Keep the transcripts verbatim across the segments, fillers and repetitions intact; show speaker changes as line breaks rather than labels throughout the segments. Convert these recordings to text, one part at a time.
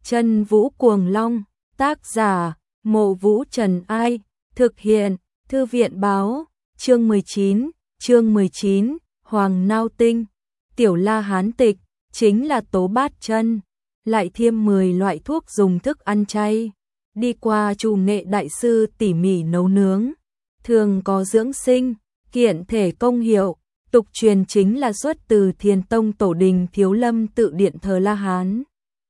Chân Vũ Cuồng Long, tác giả, Mộ Vũ Trần Ai, thực hiện, Thư viện báo, chương mười chín, chương mười chín, Hoàng Nao Tinh, Tiểu La Hán Tịch, chính là tố bát chân, lại thêm mười loại thuốc dùng thức ăn chay, đi qua chủ nghệ đại sư tỉ mỉ nấu nướng, thường có dưỡng sinh, kiện thể công hiệu, tục truyền chính là xuất từ Thiền Tông tổ đình Thiếu Lâm tự điện thờ La Hán.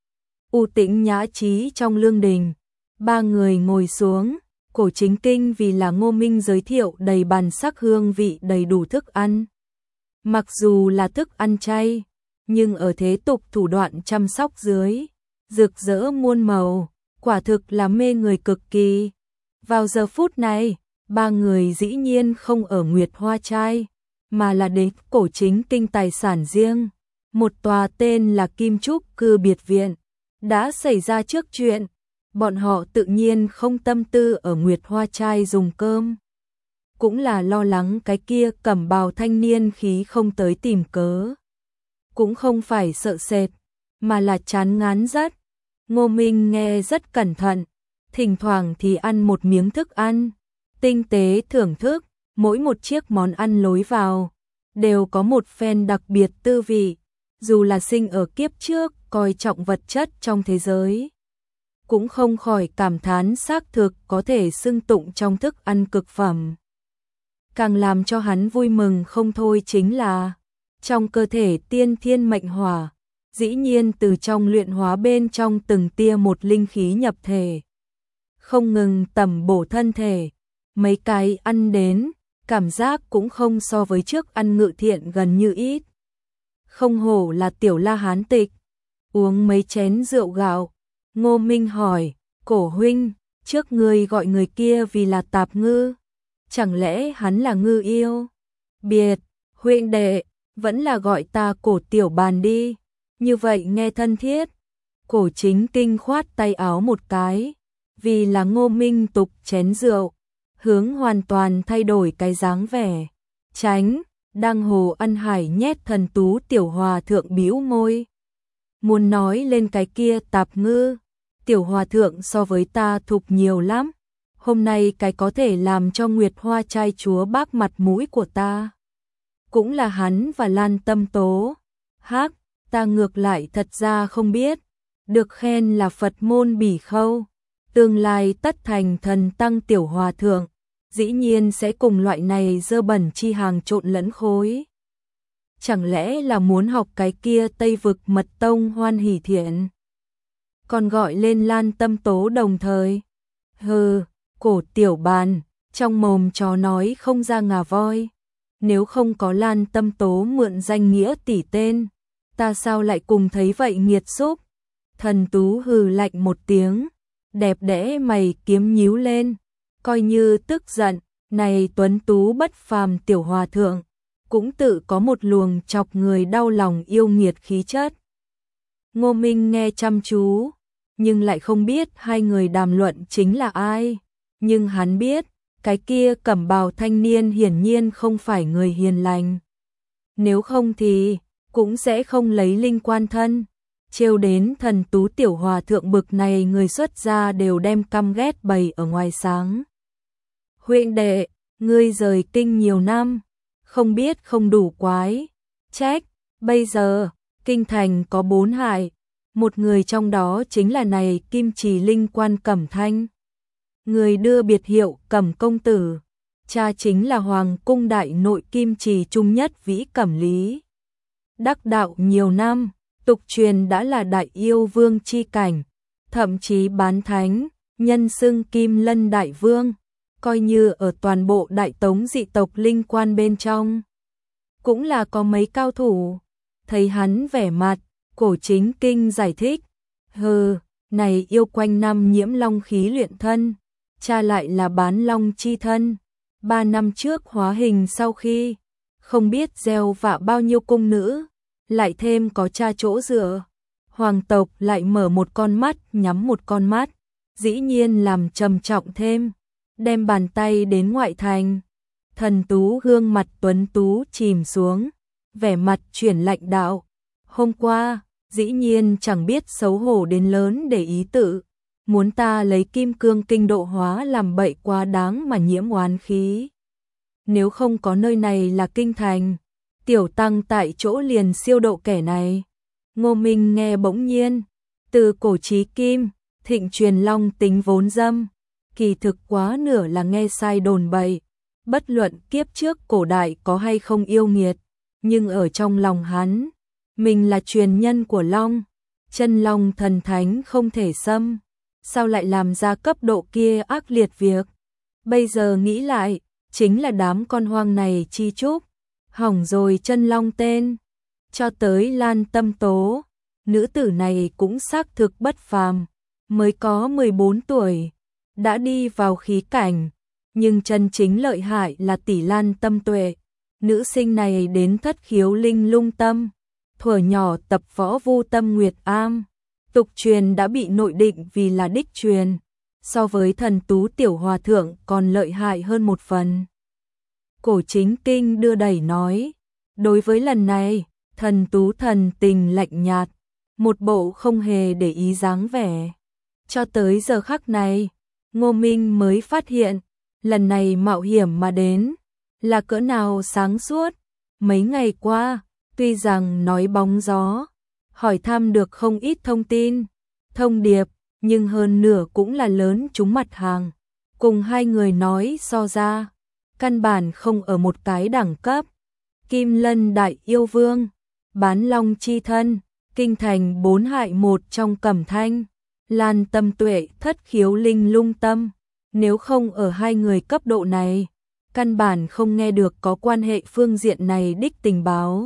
U tĩnh nhã trí trong lương đình, ba người ngồi xuống, Cổ Chính Kinh vì là Ngô Minh giới thiệu đầy bàn sắc hương vị đầy đủ thức ăn. Mặc dù là thức ăn chay, nhưng ở thế tục thủ đoạn chăm sóc dưới, rực rỡ muôn màu, quả thực là mê người cực kỳ. Vào giờ phút này, ba người dĩ nhiên không ở Nguyệt Hoa Trai, mà là đến Cổ Chính Kinh tài sản riêng, một tòa tên là Kim Trúc Cư biệt viện. Đã xảy ra trước chuyện, bọn họ tự nhiên không tâm tư ở Nguyệt Hoa Trai dùng cơm. Cũng là lo lắng cái kia cẩm bào thanh niên khí không tới tìm cớ. Cũng không phải sợ sệt, mà là chán ngán rất. Ngô Minh nghe rất cẩn thận, thỉnh thoảng thì ăn một miếng thức ăn, tinh tế thưởng thức, mỗi một chiếc món ăn lối vào, đều có một phen đặc biệt tư vị, dù là sinh ở kiếp trước, coi trọng vật chất trong thế giới. Cũng không khỏi cảm thán xác thực có thể xưng tụng trong thức ăn cực phẩm. Càng làm cho hắn vui mừng không thôi chính là, trong cơ thể tiên thiên mệnh hỏa, dĩ nhiên từ trong luyện hóa bên trong từng tia một linh khí nhập thể. Không ngừng tẩm bổ thân thể, mấy cái ăn đến, cảm giác cũng không so với trước ăn ngự thiện gần như ít. Không hổ là Tiểu La Hán Tịch, uống mấy chén rượu gạo, Ngô Minh hỏi, Cổ huynh, trước ngươi gọi người kia vì là tạp ngư, chẳng lẽ hắn là ngư yêu? Biệt, huynh đệ, vẫn là gọi ta Cổ tiểu bàn đi, như vậy nghe thân thiết. Cổ Chính Kinh khoát tay áo một cái, vì là Ngô Minh tục chén rượu, hướng hoàn toàn thay đổi cái dáng vẻ. Tránh, đang hồ ăn hải nhét thần tú tiểu hòa thượng bĩu môi. Muốn nói lên cái kia tạp ngư, tiểu hòa thượng so với ta thục nhiều lắm. Hôm nay cái có thể làm cho Nguyệt Hoa Trai chúa bác mặt mũi của ta. Cũng là hắn và Lan Tâm Tố. Hắc, ta ngược lại thật ra không biết. Được khen là Phật môn bỉ khâu. Tương lai tất thành thần tăng tiểu hòa thượng. Dĩ nhiên sẽ cùng loại này dơ bẩn chi hàng trộn lẫn khối. Chẳng lẽ là muốn học cái kia Tây Vực Mật Tông Hoan Hỷ Thiện? Còn gọi lên Lan Tâm Tố đồng thời. Hừ, Cổ tiểu bàn, trong mồm chó nói không ra ngà voi. Nếu không có Lan Tâm Tố mượn danh nghĩa tỷ tên, ta sao lại cùng thấy vậy nghiệt xúc? Thần Tú hừ lạnh một tiếng, đẹp đẽ mày kiếm nhíu lên, coi như tức giận, này tuấn tú bất phàm tiểu hòa thượng, cũng tự có một luồng chọc người đau lòng yêu nghiệt khí chất. Ngô Minh nghe chăm chú, nhưng lại không biết hai người đàm luận chính là ai, nhưng hắn biết, cái kia cẩm bào thanh niên hiển nhiên không phải người hiền lành. Nếu không thì, cũng sẽ không lấy linh quan thân, trêu đến thần tú tiểu hòa thượng bực này người xuất gia đều đem căm ghét bày ở ngoài sáng. Huynh đệ, ngươi rời kinh nhiều năm, không biết không đủ quái, trách, bây giờ, kinh thành có bốn hải, một người trong đó chính là này Kim Trì linh quan Cẩm Thanh. Người đưa biệt hiệu Cẩm công tử, cha chính là Hoàng cung đại nội Kim Trì trung nhất Vĩ Cẩm Lý. Đắc đạo nhiều năm, tục truyền đã là đại yêu vương chi cảnh, thậm chí bán thánh, nhân xưng Kim Lân đại vương, coi như ở toàn bộ đại tống dị tộc linh quan bên trong. Cũng là có mấy cao thủ, thấy hắn vẻ mặt, Cổ Chính Kinh giải thích, hừ, này yêu quanh năm nhiễm long khí luyện thân, cha lại là bán long chi thân, ba năm trước hóa hình sau khi, không biết gieo vạ bao nhiêu cung nữ, lại thêm có cha chỗ dựa, hoàng tộc lại mở một con mắt nhắm một con mắt, dĩ nhiên làm trầm trọng thêm, đem bàn tay đến ngoại thành. Thần Tú gương mặt tuấn tú chìm xuống, vẻ mặt chuyển lạnh đạo, hôm qua, dĩ nhiên chẳng biết xấu hổ đến lớn để ý tự, muốn ta lấy kim cương kinh độ hóa làm bậy quá đáng mà nhiễm oán khí. Nếu không có nơi này là kinh thành, tiểu tăng tại chỗ liền siêu độ kẻ này. Ngô Minh nghe bỗng nhiên, từ cổ chí kim, thịnh truyền long tính vốn dâm, kỳ thực quá nửa là nghe sai đồn bậy. Bất luận kiếp trước cổ đại có hay không yêu nghiệt, nhưng ở trong lòng hắn, mình là truyền nhân của Long, chân Long thần thánh không thể xâm, sao lại làm ra cấp độ kia ác liệt việc. Bây giờ nghĩ lại, chính là đám con hoang này chi chúc, hỏng rồi chân Long tên. Cho tới Lan Tâm Tố, nữ tử này cũng xác thực bất phàm, mới có mười bốn tuổi, đã đi vào khí cảnh, nhưng chân chính lợi hại là tỷ Lan Tâm Tuệ. Nữ sinh này đến thất khiếu linh lung tâm, thuở nhỏ tập võ vu tâm nguyệt am, tục truyền đã bị nội định vì là đích truyền, so với thần tú tiểu hòa thượng còn lợi hại hơn một phần. Cổ Chính Kinh đưa đẩy nói, đối với lần này, thần tú thần tình lạnh nhạt, một bộ không hề để ý dáng vẻ. Cho tới giờ khắc này, Ngô Minh mới phát hiện, lần này mạo hiểm mà đến, là cỡ nào sáng suốt. Mấy ngày qua, tuy rằng nói bóng gió, hỏi thăm được không ít thông tin, thông điệp, nhưng hơn nửa cũng là lớn trúng mặt hàng. Cùng hai người nói so ra, căn bản không ở một cái đẳng cấp. Kim Lân Đại Yêu Vương, Bán Long Chi Thân, Kinh Thành Bốn Hại một trong Cẩm Thanh, Lan Tâm Tuệ thất khiếu linh lung tâm. Nếu không ở hai người cấp độ này, căn bản không nghe được có quan hệ phương diện này đích tình báo.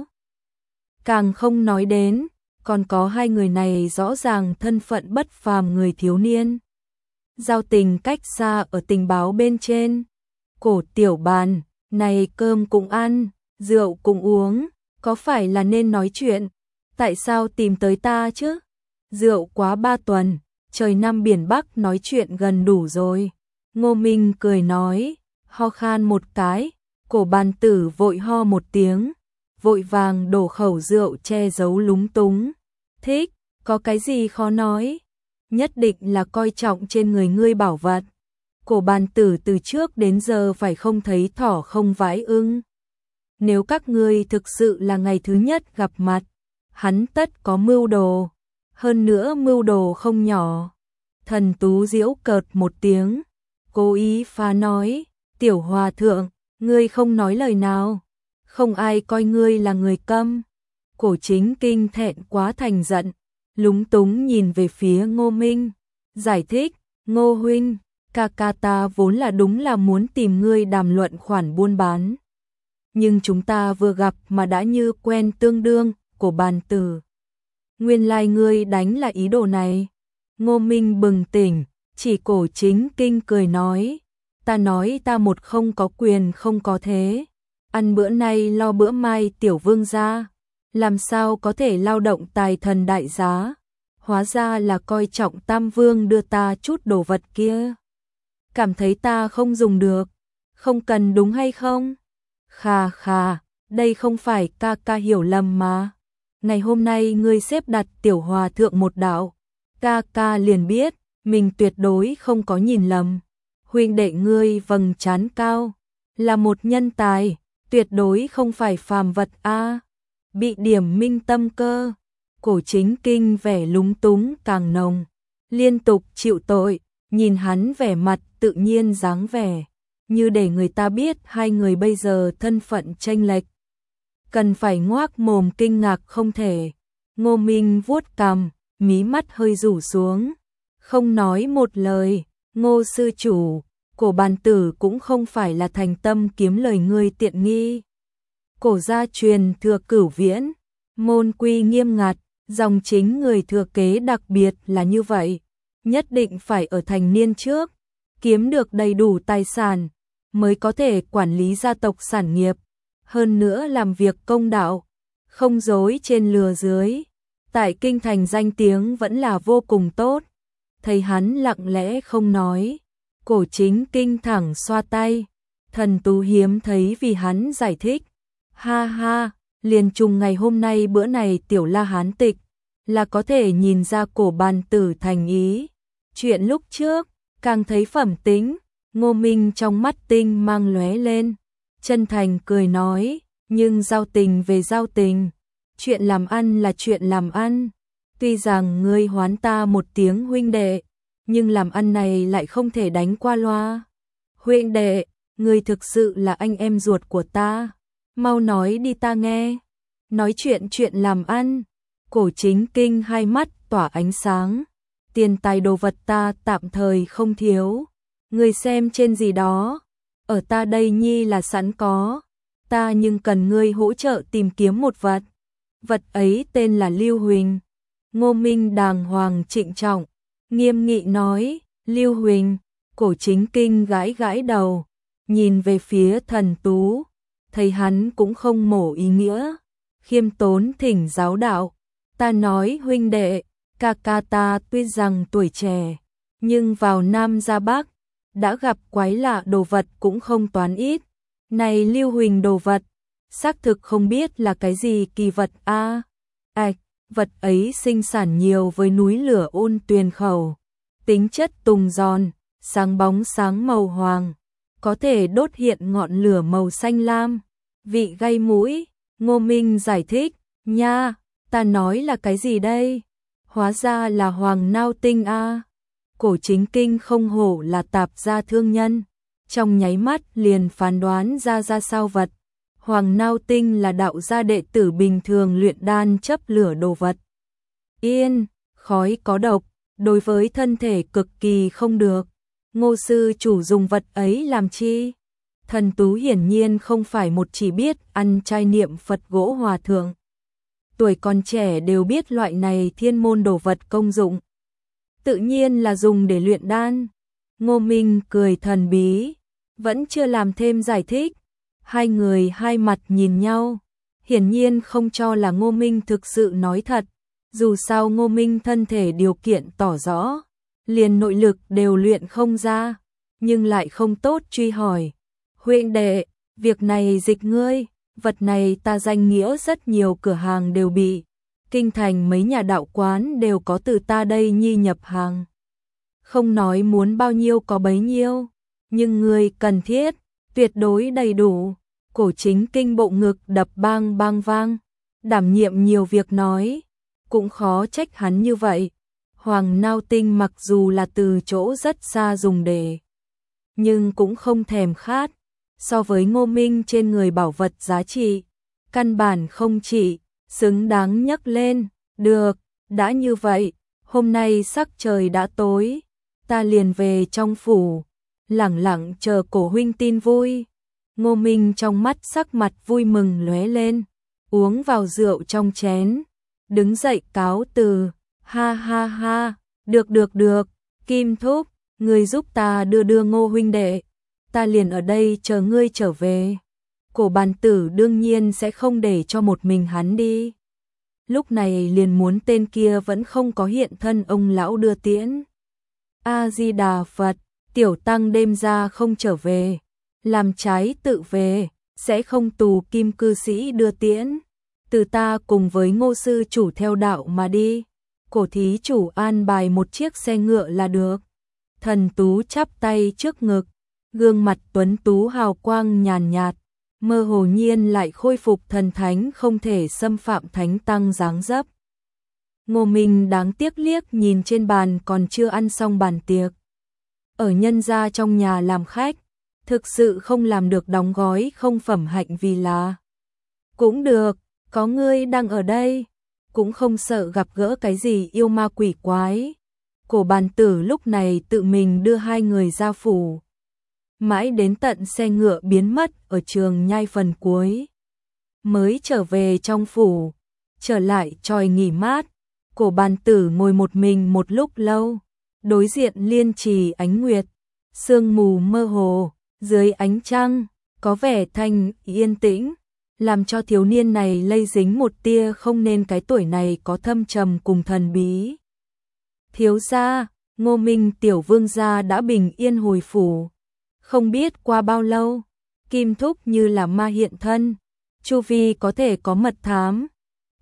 Càng không nói đến, còn có hai người này rõ ràng thân phận bất phàm người thiếu niên. Giao tình cách xa ở tình báo bên trên. Cổ Tiểu Bàn, này cơm cũng ăn, rượu cũng uống, có phải là nên nói chuyện? Tại sao tìm tới ta chứ? Rượu quá ba tuần, trời Nam biển Bắc nói chuyện gần đủ rồi. Ngô Minh cười nói, ho khan một cái, Cổ Bàn Tử vội ho một tiếng, vội vàng đổ khẩu rượu che giấu lúng túng. Thích, có cái gì khó nói? Nhất định là coi trọng trên người ngươi bảo vật. Cổ Bàn Tử từ trước đến giờ phải không thấy thỏ không vãi ưng. Nếu các ngươi thực sự là ngày thứ nhất gặp mặt, hắn tất có mưu đồ, hơn nữa mưu đồ không nhỏ. Thần Tú giễu cợt một tiếng, cố ý phá nói, Tiểu Hòa Thượng, ngươi không nói lời nào, không ai coi ngươi là người câm. Cổ Chính Kinh thẹn quá thành giận, lúng túng nhìn về phía Ngô Minh, giải thích, Ngô huynh, ca ca ta vốn là đúng là muốn tìm ngươi đàm luận khoản buôn bán. Nhưng chúng ta vừa gặp mà đã như quen tương đương. Cổ Bàn Tử, nguyên lai ngươi đánh là ý đồ này. Ngô Minh bừng tỉnh, chỉ Cổ Chính Kinh cười nói, ta nói ta một không có quyền không có thế, ăn bữa nay lo bữa mai tiểu vương gia, làm sao có thể lao động tài thần đại giá, hóa ra là coi trọng Tam Vương đưa ta chút đồ vật kia. Cảm thấy ta không dùng được, không cần đúng hay không? Khà khà, đây không phải ca ca hiểu lầm mà. Ngày hôm nay ngươi xếp đặt Tiểu Hòa Thượng một đạo, ca ca liền biết, mình tuyệt đối không có nhìn lầm. Huynh đệ ngươi vầng trán cao, là một nhân tài, tuyệt đối không phải phàm vật a. Bị điểm minh tâm cơ, Cổ Chính Kinh vẻ lúng túng càng nồng, liên tục chịu tội, nhìn hắn vẻ mặt tự nhiên dáng vẻ, như để người ta biết hai người bây giờ thân phận chênh lệch. Cần phải ngoác mồm kinh ngạc không thể. Ngô Minh vuốt cằm, mí mắt hơi rủ xuống, không nói một lời. Ngô sư chủ, Cổ Bàn Tử cũng không phải là thành tâm kiếm lời ngươi tiện nghi. Cổ gia truyền thừa cửu viễn, môn quy nghiêm ngặt, dòng chính người thừa kế đặc biệt là như vậy, nhất định phải ở thành niên trước, kiếm được đầy đủ tài sản, mới có thể quản lý gia tộc sản nghiệp, hơn nữa làm việc công đạo, không dối trên lừa dưới. Tại kinh thành danh tiếng vẫn là vô cùng tốt. Thấy hắn lặng lẽ không nói, Cổ Chính Kinh thẳng xoa tay, Thần Tú hiếm thấy vì hắn giải thích. Ha ha, liền trùng ngày hôm nay bữa này Tiểu La Hán tịch, là có thể nhìn ra cổ bàn tử thành ý. Chuyện lúc trước, càng thấy phẩm tính, Ngô Minh trong mắt tinh mang lóe lên, chân thành cười nói, nhưng giao tình về giao tình, chuyện làm ăn là chuyện làm ăn, tuy rằng ngươi hoán ta một tiếng huynh đệ, nhưng làm ăn này lại không thể đánh qua loa. Huynh đệ, ngươi thực sự là anh em ruột của ta, mau nói đi ta nghe. Nói chuyện chuyện làm ăn, Cổ Chính Kinh hai mắt tỏa ánh sáng, tiền tài đồ vật ta tạm thời không thiếu, ngươi xem trên gì đó, ở ta đây nhi là sẵn có, ta nhưng cần ngươi hỗ trợ tìm kiếm một vật, vật ấy tên là Lưu Huỳnh. Ngô Minh đàng hoàng trịnh trọng, nghiêm nghị nói, Lưu Huỳnh. Cổ Chính Kinh gãi gãi đầu, nhìn về phía Thần Tú, thấy hắn cũng không mổ ý nghĩa, khiêm tốn thỉnh giáo đạo, ta nói huynh đệ, ca ca ta tuy rằng tuổi trẻ, nhưng vào Nam ra Bắc, đã gặp quái lạ đồ vật cũng không toán ít, này Lưu Huỳnh đồ vật, xác thực không biết là cái gì kỳ vật a. Ảch, vật ấy sinh sản nhiều với núi lửa Ôn Tuyền khẩu, tính chất tùng giòn, sáng bóng sáng màu hoàng, có thể đốt hiện ngọn lửa màu xanh lam, vị gây mũi. Ngô Minh giải thích, nha, ta nói là cái gì đây? Hóa ra là hoàng nao tinh a. Cổ Chính Kinh không hổ là tạp gia thương nhân, trong nháy mắt liền phán đoán ra ra sao vật. Hoàng nao tinh là đạo gia đệ tử bình thường luyện đan chấp lửa đồ vật. Yên, khói có độc, đối với thân thể cực kỳ không được. Ngô sư chủ dùng vật ấy làm chi? Thần Tú hiển nhiên không phải một chỉ biết ăn chay niệm Phật gỗ hòa thượng. Tuổi còn trẻ đều biết loại này thiên môn đồ vật công dụng. Tự nhiên là dùng để luyện đan. Ngô Minh cười thần bí, vẫn chưa làm thêm giải thích. Hai người hai mặt nhìn nhau, hiển nhiên không cho là Ngô Minh thực sự nói thật. Dù sao Ngô Minh thân thể điều kiện tỏ rõ, liền nội lực đều luyện không ra, nhưng lại không tốt truy hỏi. Huynh đệ, việc này dịch ngươi, vật này ta danh nghĩa rất nhiều cửa hàng đều bị, kinh thành mấy nhà đạo quán đều có từ ta đây nhi nhập hàng. Không nói muốn bao nhiêu có bấy nhiêu, nhưng ngươi cần thiết, tuyệt đối đầy đủ. Cổ Chính Kinh bộ ngực đập bang bang vang, đảm nhiệm nhiều việc nói, cũng khó trách hắn như vậy. Hoàng nao tinh mặc dù là từ chỗ rất xa dùng để, nhưng cũng không thèm khát. So với Ngô Minh trên người bảo vật giá trị, căn bản không chỉ, xứng đáng nhắc lên. Được, đã như vậy, hôm nay sắc trời đã tối, ta liền về trong phủ, lẳng lặng chờ cổ huynh tin vui. Ngô Minh trong mắt sắc mặt vui mừng lóe lên, uống vào rượu trong chén, đứng dậy cáo từ, ha ha ha, được được được, Kim Thúc, ngươi giúp ta đưa đưa Ngô huynh đệ, ta liền ở đây chờ ngươi trở về. Cổ bàn tử đương nhiên sẽ không để cho một mình hắn đi. Lúc này liền muốn tên kia vẫn không có hiện thân ông lão đưa tiễn. A-di-đà Phật, tiểu tăng đêm ra không trở về, làm trái tự về, sẽ không tù kim cư sĩ đưa tiễn. Từ ta cùng với Ngô sư chủ theo đạo mà đi. Cổ thí chủ an bài một chiếc xe ngựa là được. Thần Tú chắp tay trước ngực, gương mặt tuấn tú hào quang nhàn nhạt, mơ hồ nhiên lại khôi phục thần thánh không thể xâm phạm thánh tăng dáng dấp. Ngô Minh đáng tiếc liếc nhìn trên bàn còn chưa ăn xong bàn tiệc. Ở nhân gia trong nhà làm khách, thực sự không làm được đóng gói không phẩm hạnh vì là. Cũng được, có ngươi đang ở đây, cũng không sợ gặp gỡ cái gì yêu ma quỷ quái. Cổ bàn tử lúc này tự mình đưa hai người ra phủ. Mãi đến tận xe ngựa biến mất ở trường nhai phần cuối, mới trở về trong phủ, trở lại tròi nghỉ mát. Cổ bàn tử ngồi một mình một lúc lâu, đối diện liên trì ánh nguyệt, sương mù mơ hồ, dưới ánh trăng, có vẻ thanh yên tĩnh, làm cho thiếu niên này lây dính một tia không nên cái tuổi này có thâm trầm cùng thần bí. Thiếu gia, Ngô Minh tiểu vương gia đã bình yên hồi phủ. Không biết qua bao lâu, Kim Thúc như là ma hiện thân, chu vi có thể có mật thám.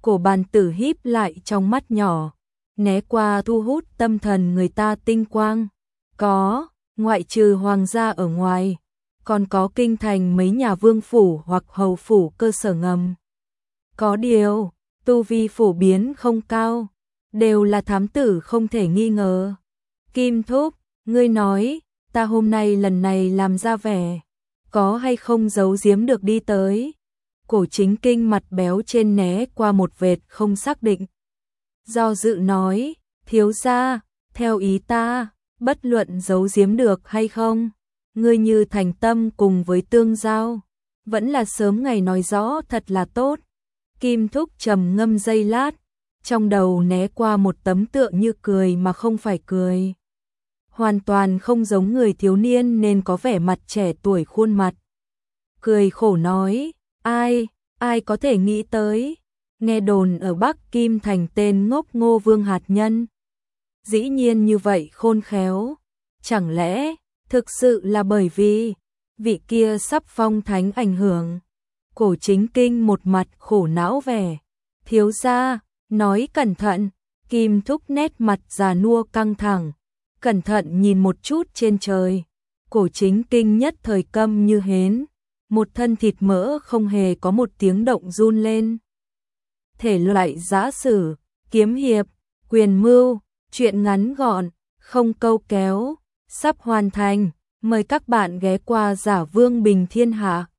Cổ bàn tử híp lại trong mắt nhỏ, né qua thu hút tâm thần người ta tinh quang. Có, ngoại trừ hoàng gia ở ngoài, còn có kinh thành mấy nhà vương phủ hoặc hầu phủ cơ sở ngầm. Có điều, tu vi phổ biến không cao, đều là thám tử không thể nghi ngờ. Kim Thúc, ngươi nói, ta hôm nay lần này làm ra vẻ, có hay không giấu giếm được đi tới. Cổ Chính Kinh mặt béo trên né qua một vệt không xác định. Do dự nói, thiếu gia, theo ý ta, bất luận giấu giếm được hay không, ngươi như thành tâm cùng với tương giao, vẫn là sớm ngày nói rõ thật là tốt. Kim Thúc trầm ngâm giây lát, trong đầu né qua một tấm tượng như cười mà không phải cười. Hoàn toàn không giống người thiếu niên nên có vẻ mặt trẻ tuổi khuôn mặt. Cười khổ nói, ai, ai có thể nghĩ tới, nghe đồn ở Bắc Kim Thành tên ngốc Ngô Vương hạt nhân. Dĩ nhiên như vậy khôn khéo, chẳng lẽ thực sự là bởi vì vị kia sắp phong thánh ảnh hưởng. Cổ Chính Kinh một mặt khổ não vẻ, thiếu gia, nói cẩn thận. Kim Thúc nét mặt già nua căng thẳng, cẩn thận nhìn một chút trên trời. Cổ Chính Kinh nhất thời câm như hến, một thân thịt mỡ không hề có một tiếng động run lên. Thể loại giã sử, kiếm hiệp, quyền mưu, truyện ngắn gọn, không câu kéo, sắp hoàn thành. Mời các bạn ghé qua Giả Vương Bình Thiên Hạ.